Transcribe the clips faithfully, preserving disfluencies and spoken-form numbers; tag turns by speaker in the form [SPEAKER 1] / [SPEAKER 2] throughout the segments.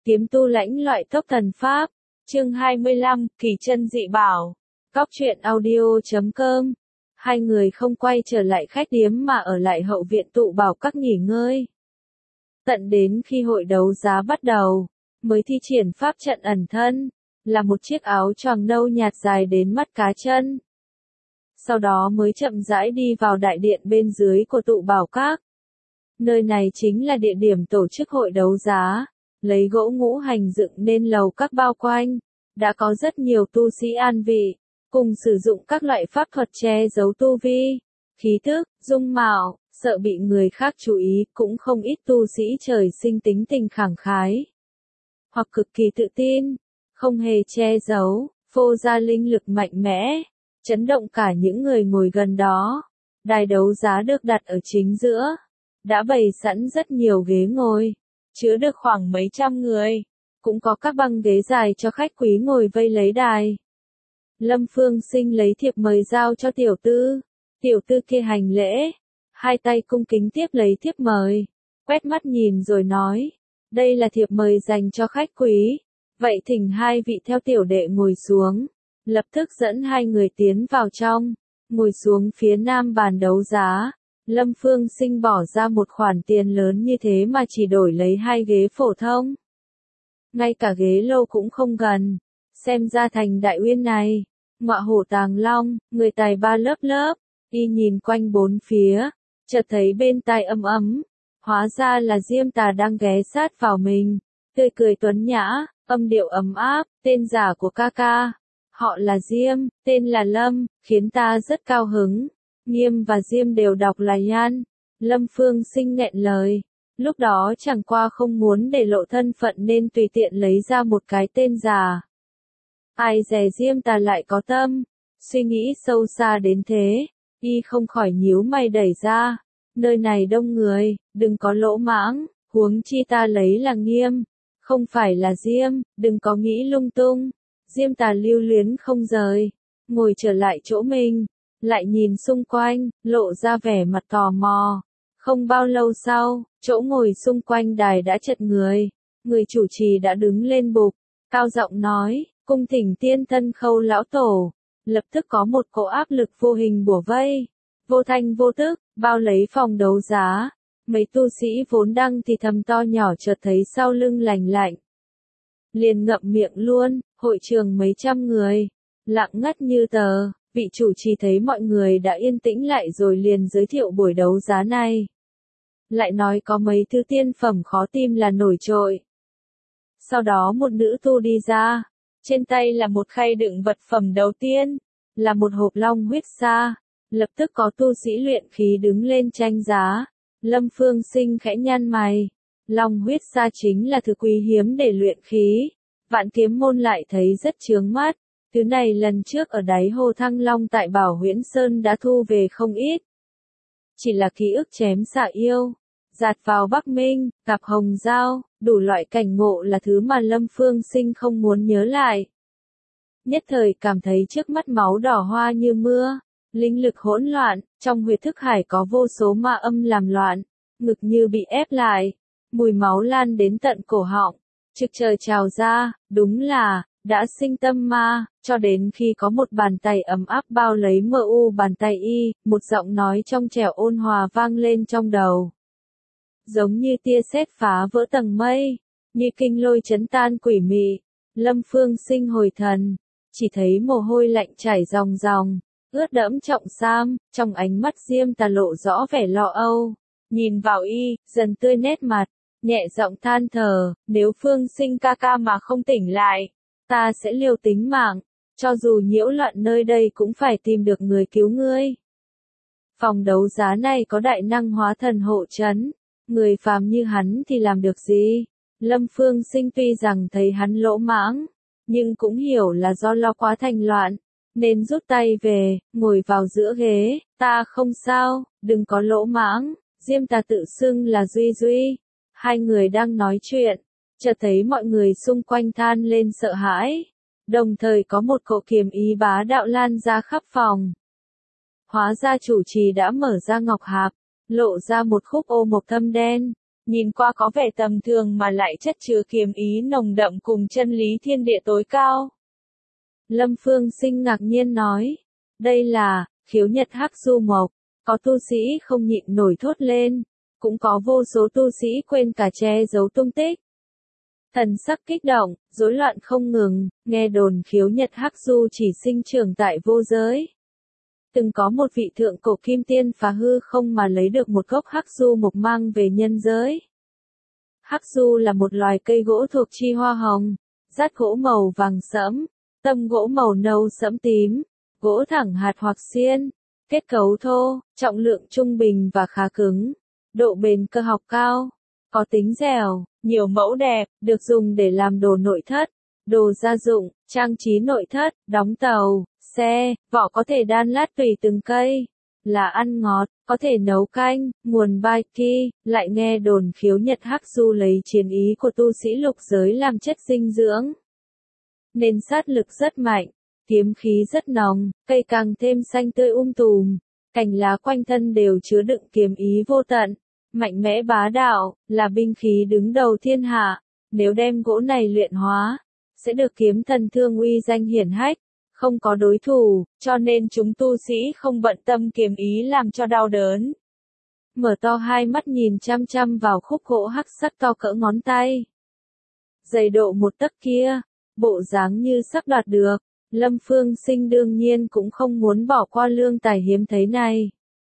[SPEAKER 1] Kiếm tu lãnh loại tốc thần pháp. Chương hai mươi lăm, Kỳ chân dị bảo. Góc truyện audio chấm com. Hai người không quay trở lại khách điếm mà ở lại hậu viện tụ bảo các nghỉ ngơi. Tận đến khi hội đấu giá bắt đầu, mới thi triển pháp trận ẩn thân, là một chiếc áo choàng nâu nhạt dài đến mắt cá chân. Sau đó mới chậm rãi đi vào đại điện bên dưới của tụ bảo các. Nơi này chính là địa điểm tổ chức hội đấu giá, lấy gỗ ngũ hành dựng nên lầu các bao quanh, đã có rất nhiều tu sĩ an vị, cùng sử dụng các loại pháp thuật che giấu tu vi, khí thức, dung mạo, sợ bị người khác chú ý, cũng không ít tu sĩ trời sinh tính tình khẳng khái, hoặc cực kỳ tự tin, không hề che giấu, phô ra linh lực mạnh mẽ, chấn động cả những người ngồi gần đó. Đài đấu giá được đặt ở chính giữa, đã bày sẵn rất nhiều ghế ngồi, chứa được khoảng mấy trăm người, cũng có các băng ghế dài cho khách quý ngồi vây lấy đài. Lâm Phương Sinh lấy thiệp mời giao cho tiểu tư, tiểu tư kia hành lễ, hai tay cung kính tiếp lấy thiệp mời, quét mắt nhìn rồi nói, đây là thiệp mời dành cho khách quý, vậy thỉnh hai vị theo tiểu đệ ngồi xuống. Lập tức dẫn hai người tiến vào trong, ngồi xuống phía nam bàn đấu giá. Lâm Phương Sinh bỏ ra một khoản tiền lớn như thế mà chỉ đổi lấy hai ghế phổ thông. Ngay cả ghế lô cũng không gần. Xem ra thành Đại Uyên này, ngọa hổ tàng long, người tài ba lớp lớp, y nhìn quanh bốn phía, chợt thấy bên tai ấm ấm. Hóa ra là Diêm Tà đang ghé sát vào mình, tươi cười tuấn nhã, âm điệu ấm áp, tên giả của ca ca. Họ là Diêm, tên là Lâm, khiến ta rất cao hứng. Nghiêm và Diêm đều đọc là Nhan. Lâm Phương Sinh nghẹn lời. Lúc đó chẳng qua không muốn để lộ thân phận nên tùy tiện lấy ra một cái tên giả. Ai dè Diêm ta lại có tâm. Suy nghĩ sâu xa đến thế. Y không khỏi nhíu mày đẩy ra. Nơi này đông người, đừng có lỗ mãng. Huống chi ta lấy là Nghiêm. Không phải là Diêm, đừng có nghĩ lung tung. Diêm Tà lưu luyến không rời, ngồi trở lại chỗ mình, lại nhìn xung quanh, lộ ra vẻ mặt tò mò. Không bao lâu sau, chỗ ngồi xung quanh đài đã chật người, người chủ trì đã đứng lên bục, cao giọng nói, cung thỉnh tiên thân Khâu lão tổ. Lập tức có một cỗ áp lực vô hình bủa vây, vô thanh vô tức, bao lấy phòng đấu giá. Mấy tu sĩ vốn đang thì thầm to nhỏ chợt thấy sau lưng lành lạnh, liền ngậm miệng luôn. Hội trường mấy trăm người, lặng ngắt như tờ. Vị chủ trì thấy mọi người đã yên tĩnh lại rồi liền giới thiệu buổi đấu giá này. Lại nói có mấy thứ tiên phẩm khó tìm là nổi trội. Sau đó một nữ tu đi ra, trên tay là một khay đựng vật phẩm đầu tiên, là một hộp long huyết sa. Lập tức có tu sĩ luyện khí đứng lên tranh giá. Lâm Phương Sinh khẽ nhăn mày. Long huyết sa chính là thứ quý hiếm để luyện khí. Vạn Kiếm môn lại thấy rất chướng mắt, thứ này lần trước ở đáy hồ Thăng Long tại Bảo Huyễn Sơn đã thu về không ít. Chỉ là ký ức chém xạ yêu, giạt vào Bắc Minh, gặp hồng dao, đủ loại cảnh ngộ là thứ mà Lâm Phương Sinh không muốn nhớ lại. Nhất thời cảm thấy trước mắt máu đỏ hoa như mưa, linh lực hỗn loạn, trong huyệt thức hải có vô số ma âm làm loạn, ngực như bị ép lại, mùi máu lan đến tận cổ họng. Trực trời trào ra, đúng là, đã sinh tâm ma, cho đến khi có một bàn tay ấm áp bao lấy mờ u bàn tay y, một giọng nói trong trẻo ôn hòa vang lên trong đầu. Giống như tia sét phá vỡ tầng mây, như kinh lôi chấn tan quỷ mị. Lâm Phương Sinh hồi thần, chỉ thấy mồ hôi lạnh chảy ròng ròng, ướt đẫm trọng sam, trong ánh mắt Diêm Tà lộ rõ vẻ lo âu, nhìn vào y, dần tươi nét mặt. Nhẹ giọng than thở, nếu Phương Sinh ca ca mà không tỉnh lại, ta sẽ liều tính mạng, cho dù nhiễu loạn nơi đây cũng phải tìm được người cứu ngươi. Phòng đấu giá này có đại năng hóa thần hộ trấn, người phàm như hắn thì làm được gì? Lâm Phương Sinh tuy rằng thấy hắn lỗ mãng, nhưng cũng hiểu là do lo quá thành loạn, nên rút tay về, ngồi vào giữa ghế, ta không sao, đừng có lỗ mãng. Diêm Tà tự xưng là Duy Duy. Hai người đang nói chuyện, chợt thấy mọi người xung quanh than lên sợ hãi, đồng thời có một cỗ kiếm ý bá đạo lan ra khắp phòng. Hóa ra chủ trì đã mở ra ngọc hạp, lộ ra một khúc ô mộc thâm đen, nhìn qua có vẻ tầm thường mà lại chất chứa kiếm ý nồng đậm cùng chân lý thiên địa tối cao. Lâm Phương Sinh ngạc nhiên nói, đây là, khiếu nhật hắc du mộc, có tu sĩ không nhịn nổi thốt lên, cũng có vô số tu sĩ quên cả che giấu tung tích. Thần sắc kích động, rối loạn không ngừng, nghe đồn khiếu nhật hắc du chỉ sinh trưởng tại vô giới. Từng có một vị thượng cổ kim tiên phá hư không mà lấy được một gốc hắc du mộc mang về nhân giới. Hắc du là một loài cây gỗ thuộc chi hoa hồng, rát gỗ màu vàng sẫm, tâm gỗ màu nâu sẫm tím, gỗ thẳng hạt hoặc xiên, kết cấu thô, trọng lượng trung bình và khá cứng, độ bền cơ học cao, có tính dẻo, nhiều mẫu đẹp, được dùng để làm đồ nội thất, đồ gia dụng, trang trí nội thất, đóng tàu, xe, vỏ có thể đan lát tùy từng cây, là ăn ngọt, có thể nấu canh, nguồn bai ki, lại nghe đồn khiếu nhật hắc du lấy chiến ý của tu sĩ lục giới làm chất dinh dưỡng. Nên sát lực rất mạnh, kiếm khí rất nồng, cây càng thêm xanh tươi um tùm, cành lá quanh thân đều chứa đựng kiếm ý vô tận, mạnh mẽ bá đạo, là binh khí đứng đầu thiên hạ, nếu đem gỗ này luyện hóa, sẽ được kiếm thần thương uy danh hiển hách, không có đối thủ, cho nên chúng tu sĩ không bận tâm kiếm ý làm cho đau đớn. Mở to hai mắt nhìn chăm chăm vào khúc gỗ hắc sắc to cỡ ngón tay. Dày độ một tấc kia, bộ dáng như sắc đoạt được, Lâm Phương Sinh đương nhiên cũng không muốn bỏ qua lương tài hiếm thấy này.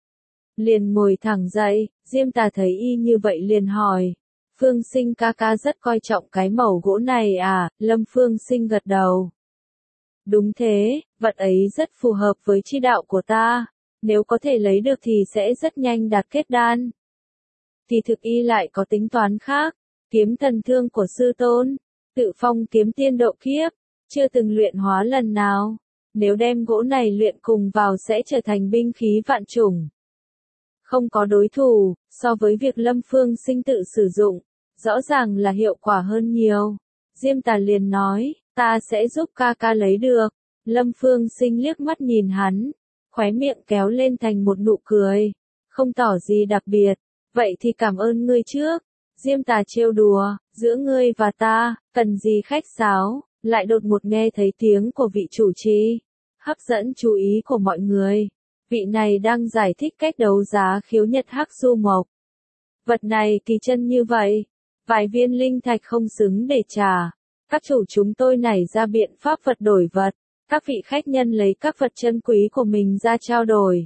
[SPEAKER 1] Liền ngồi thẳng dậy, Diêm Tà thấy y như vậy liền hỏi, Phương Sinh ca ca rất coi trọng cái mẩu gỗ này à, Lâm Phương Sinh gật đầu. Đúng thế, vật ấy rất phù hợp với chi đạo của ta, nếu có thể lấy được thì sẽ rất nhanh đạt kết đan. Thì thực y lại có tính toán khác, kiếm thần thương của sư tôn, tự phong kiếm tiên độ kiếp, chưa từng luyện hóa lần nào, nếu đem gỗ này luyện cùng vào sẽ trở thành binh khí vạn chủng. Không có đối thủ, so với việc Lâm Phương Sinh tự sử dụng, rõ ràng là hiệu quả hơn nhiều. Diêm Tà liền nói, ta sẽ giúp ca ca lấy được. Lâm Phương Sinh liếc mắt nhìn hắn, khóe miệng kéo lên thành một nụ cười, không tỏ gì đặc biệt, vậy thì cảm ơn ngươi trước. Diêm Tà trêu đùa, giữa ngươi và ta, cần gì khách sáo, lại đột ngột nghe thấy tiếng của vị chủ trì, hấp dẫn chú ý của mọi người. Vị này đang giải thích cách đấu giá khiếu nhật hắc du mộc. Vật này kỳ chân như vậy, vài viên linh thạch không xứng để trả. Các chủ chúng tôi nảy ra biện pháp vật đổi vật, các vị khách nhân lấy các vật chân quý của mình ra trao đổi.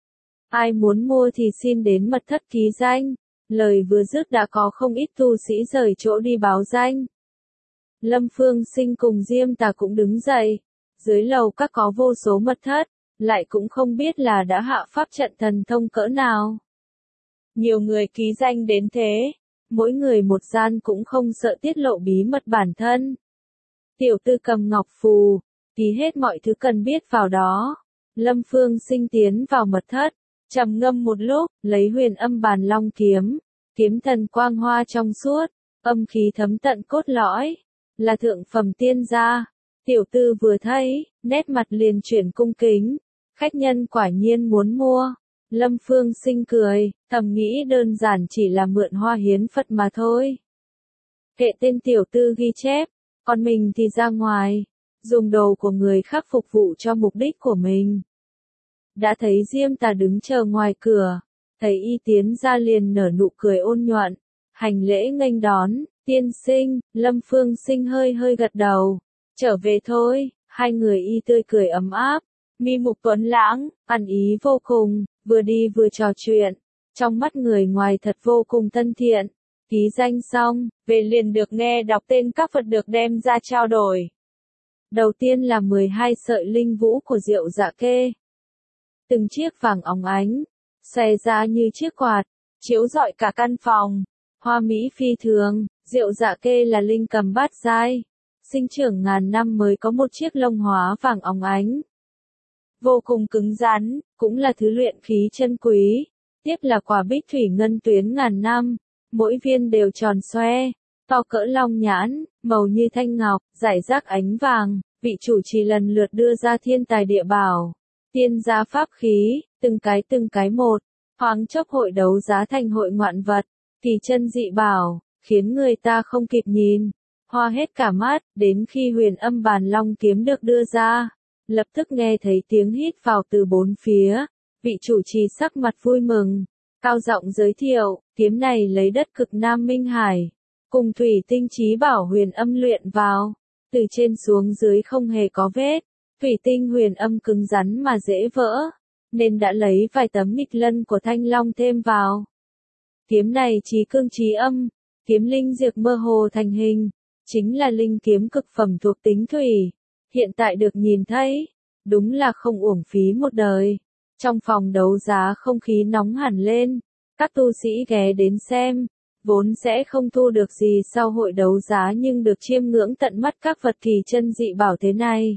[SPEAKER 1] Ai muốn mua thì xin đến mật thất ký danh. Lời vừa dứt đã có không ít tu sĩ rời chỗ đi báo danh. Lâm Phương Sinh cùng Diêm Tà cũng đứng dậy. Dưới lầu các có vô số mật thất, lại cũng không biết là đã hạ pháp trận thần thông cỡ nào. Nhiều người ký danh đến thế, mỗi người một gian cũng không sợ tiết lộ bí mật bản thân. Tiểu tư cầm ngọc phù, ký hết mọi thứ cần biết vào đó. Lâm Phương Sinh tiến vào mật thất, trầm ngâm một lúc, lấy huyền âm bàn long kiếm, kiếm thần quang hoa trong suốt, âm khí thấm tận cốt lõi, là thượng phẩm tiên gia. Tiểu tư vừa thấy, nét mặt liền chuyển cung kính, khách nhân quả nhiên muốn mua. Lâm Phương Sinh cười, thầm nghĩ đơn giản chỉ là mượn hoa hiến Phật mà thôi. Kệ tên tiểu tư ghi chép, còn mình thì ra ngoài, dùng đồ của người khác phục vụ cho mục đích của mình. Đã thấy Diêm Tà đứng chờ ngoài cửa, thấy y tiến ra liền nở nụ cười ôn nhuận, hành lễ nghênh đón, tiên sinh. Lâm Phương Sinh hơi hơi gật đầu, trở về thôi. Hai người y tươi cười ấm áp, mi mục tuấn lãng, ăn ý vô cùng, vừa đi vừa trò chuyện, trong mắt người ngoài thật vô cùng thân thiện. Ký danh xong, về liền được nghe đọc tên các vật được đem ra trao đổi. Đầu tiên là mười hai sợi linh vũ của Diệu Dạ Kê. Từng chiếc vàng óng ánh, xòe ra như chiếc quạt, chiếu rọi cả căn phòng. Hoa mỹ phi thường, Diệu Dạ Kê là linh cầm bát giai, sinh trưởng ngàn năm mới có một chiếc lông hóa vàng óng ánh. Vô cùng cứng rắn, cũng là thứ luyện khí chân quý. Tiếp là quả bích thủy ngân tuyến ngàn năm, mỗi viên đều tròn xoe, to cỡ long nhãn, màu như thanh ngọc, rải rác ánh vàng. Vị chủ trì lần lượt đưa ra thiên tài địa bảo, tiên gia pháp khí, từng cái từng cái một, thoáng chốc hội đấu giá thành hội ngoạn vật. Kỳ chân dị bảo, khiến người ta không kịp nhìn, hoa hết cả mắt, đến khi huyền âm bàn long kiếm được đưa ra, lập tức nghe thấy tiếng hít vào từ bốn phía, vị chủ trì sắc mặt vui mừng, cao giọng giới thiệu, kiếm này lấy đất cực Nam Minh Hải, cùng thủy tinh chí bảo huyền âm luyện vào, từ trên xuống dưới không hề có vết, thủy tinh huyền âm cứng rắn mà dễ vỡ, nên đã lấy vài tấm nghịch lân của thanh long thêm vào. Kiếm này chí cương chí âm, kiếm linh diệt mơ hồ thành hình, chính là linh kiếm cực phẩm thuộc tính thủy, hiện tại được nhìn thấy, đúng là không uổng phí một đời. Trong phòng đấu giá không khí nóng hẳn lên, các tu sĩ ghé đến xem, vốn sẽ không thu được gì sau hội đấu giá nhưng được chiêm ngưỡng tận mắt các vật kỳ chân dị bảo thế này.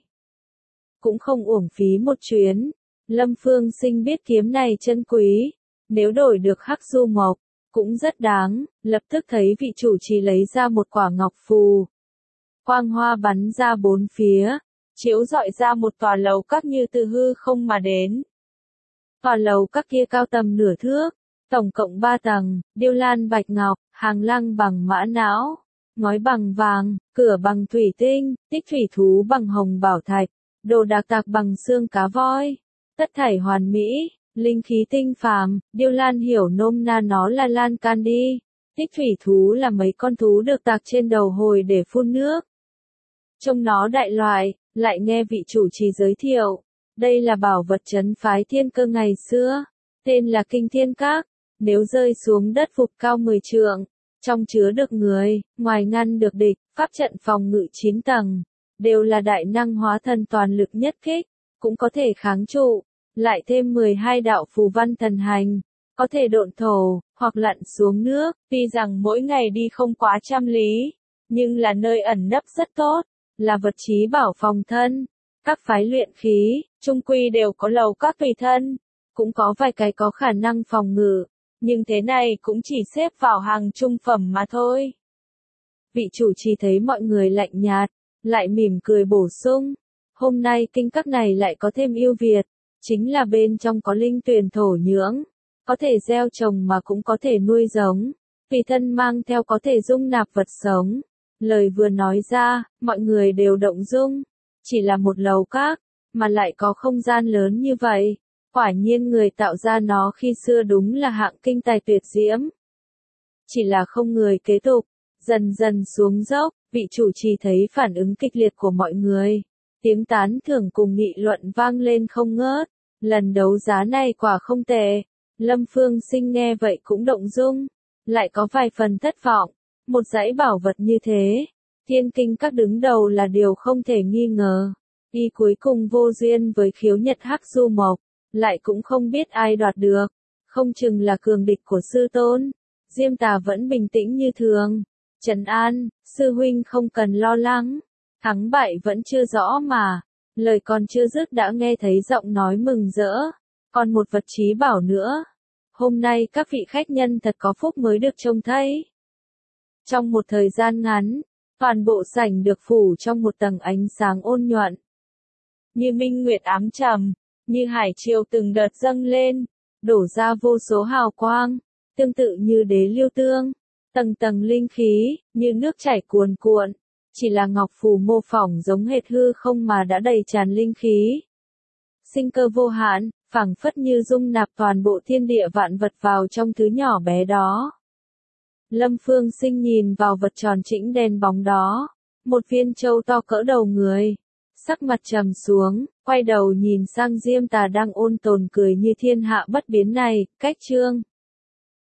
[SPEAKER 1] Cũng không uổng phí một chuyến, Lâm Phương Sinh biết kiếm này chân quý, nếu đổi được hắc du mộc, cũng rất đáng, lập tức thấy vị chủ trì lấy ra một quả ngọc phù. Quang hoa bắn ra bốn phía, chiếu rọi ra một tòa lầu các như từ hư không mà đến. Tòa lầu các kia cao tầm nửa thước, tổng cộng ba tầng, điêu lan bạch ngọc, hàng lăng bằng mã não, ngói bằng vàng, cửa bằng thủy tinh, tích thủy thú bằng hồng bảo thạch, đồ đạc tạc bằng xương cá voi, tất thảy hoàn mỹ, linh khí tinh phàm, điêu lan hiểu nôm na nó là lan can đi, tích thủy thú là mấy con thú được tạc trên đầu hồi để phun nước. Trông nó đại loại, lại nghe vị chủ trì giới thiệu, đây là bảo vật trấn phái thiên cơ ngày xưa, tên là Kinh Thiên Các, nếu rơi xuống đất phục cao mười trượng, trong chứa được người, ngoài ngăn được địch, pháp trận phòng ngự chín tầng, đều là đại năng hóa thần toàn lực nhất kích, cũng có thể kháng trụ, lại thêm mười hai đạo phù văn thần hành, có thể độn thổ, hoặc lặn xuống nước, tuy rằng mỗi ngày đi không quá trăm lý, nhưng là nơi ẩn nấp rất tốt, là vật chí bảo phòng thân. Các phái luyện khí, trung quy đều có lầu các tùy thân, cũng có vài cái có khả năng phòng ngự, nhưng thế này cũng chỉ xếp vào hàng trung phẩm mà thôi. Vị chủ trì thấy mọi người lạnh nhạt, lại mỉm cười bổ sung, hôm nay kinh các này lại có thêm ưu việt, chính là bên trong có linh tuyền thổ nhưỡng, có thể gieo trồng mà cũng có thể nuôi giống, tùy thân mang theo có thể dung nạp vật sống. Lời vừa nói ra, mọi người đều động dung. Chỉ là một lầu các, mà lại có không gian lớn như vậy. Quả nhiên người tạo ra nó khi xưa đúng là hạng kinh tài tuyệt diễm. Chỉ là không người kế tục, dần dần xuống dốc, vị chủ trì thấy phản ứng kịch liệt của mọi người. Tiếng tán thưởng cùng nghị luận vang lên không ngớt. Lần đấu giá này quả không tệ. Lâm Phương Sinh nghe vậy cũng động dung. Lại có vài phần thất vọng. Một dãy bảo vật như thế. Thiên kinh các đứng đầu là điều không thể nghi ngờ. Y cuối cùng vô duyên với khiếu nhật hắc du mộc. Lại cũng không biết ai đoạt được. Không chừng là cường địch của sư tôn. Diêm Tà vẫn bình tĩnh như thường. Trấn an, sư huynh không cần lo lắng. Thắng bại vẫn chưa rõ mà. Lời còn chưa dứt đã nghe thấy giọng nói mừng rỡ. Còn một vật chí bảo nữa. Hôm nay các vị khách nhân thật có phúc mới được trông thấy. Trong một thời gian ngắn, toàn bộ sảnh được phủ trong một tầng ánh sáng ôn nhuận. Như minh nguyệt ám trầm, như hải triều từng đợt dâng lên, đổ ra vô số hào quang, tương tự như đế lưu tương, tầng tầng linh khí, như nước chảy cuồn cuộn, chỉ là ngọc phù mô phỏng giống hệt hư không mà đã đầy tràn linh khí. Sinh cơ vô hạn, phảng phất như dung nạp toàn bộ thiên địa vạn vật vào trong thứ nhỏ bé đó. Lâm Phương Sinh nhìn vào vật tròn chỉnh đen bóng đó, một viên châu to cỡ đầu người, sắc mặt trầm xuống, quay đầu nhìn sang Diêm Tà đang ôn tồn cười như thiên hạ bất biến này, cách chương.